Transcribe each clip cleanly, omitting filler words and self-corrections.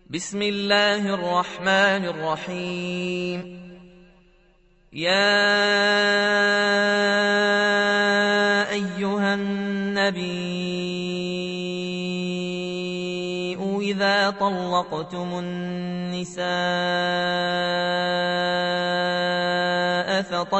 بسم الله الرحمن الرحيم. يا أيها النبي إذا طلقتم النساء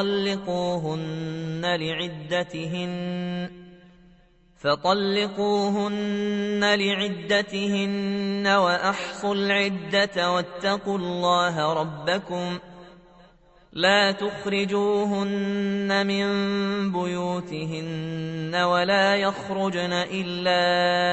فطلقوهن لعدتهن وأحصوا العدة واتقوا الله ربكم لا تخرجوهن من بيوتهن ولا يخرجن إلا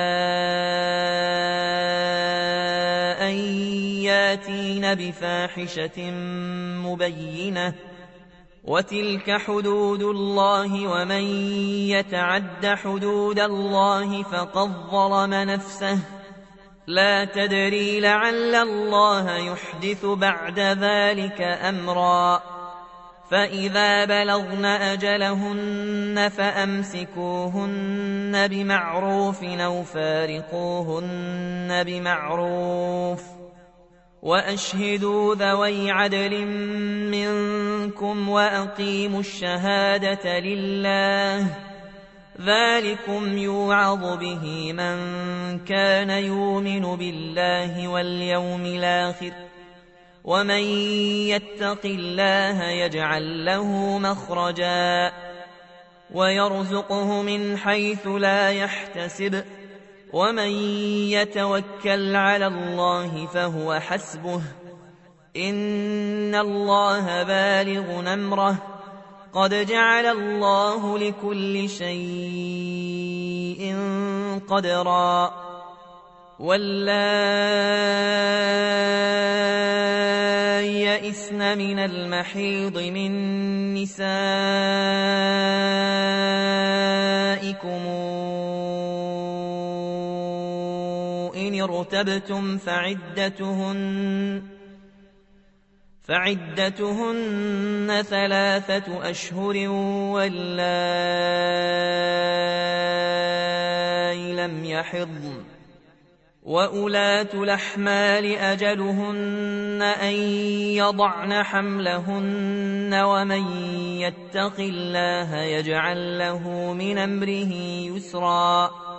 أن ياتين بفاحشة مبينة وتلك حدود الله ومن يتعد حدود الله فقد ظلم نفسه لا تدري لعل الله يحدث بعد ذلك أمرا فإذا بلغن أجلهن فأمسكوهن بمعروف أو فارقوهن بمعروف وأشهدوا ذوي عدل منكم وأقيموا الشهادة لله ذلكم يوعظ به من كان يؤمن بالله واليوم الآخر ومن يتق الله يجعل له مخرجا ويرزقه من حيث لا يحتسب ومن يتوكل على الله فهو حسبه إن الله بالغ أمره قد جعل الله لكل شيء قدرا واللائي يئسن من المحيض من نسائكم إن ارتبتم فعدتهن 3 أشهر واللائي لم يحضن وأولاة الأحمال أجلهن أن يضعن حملهن ومن يتق الله يجعل له من أمره يسرا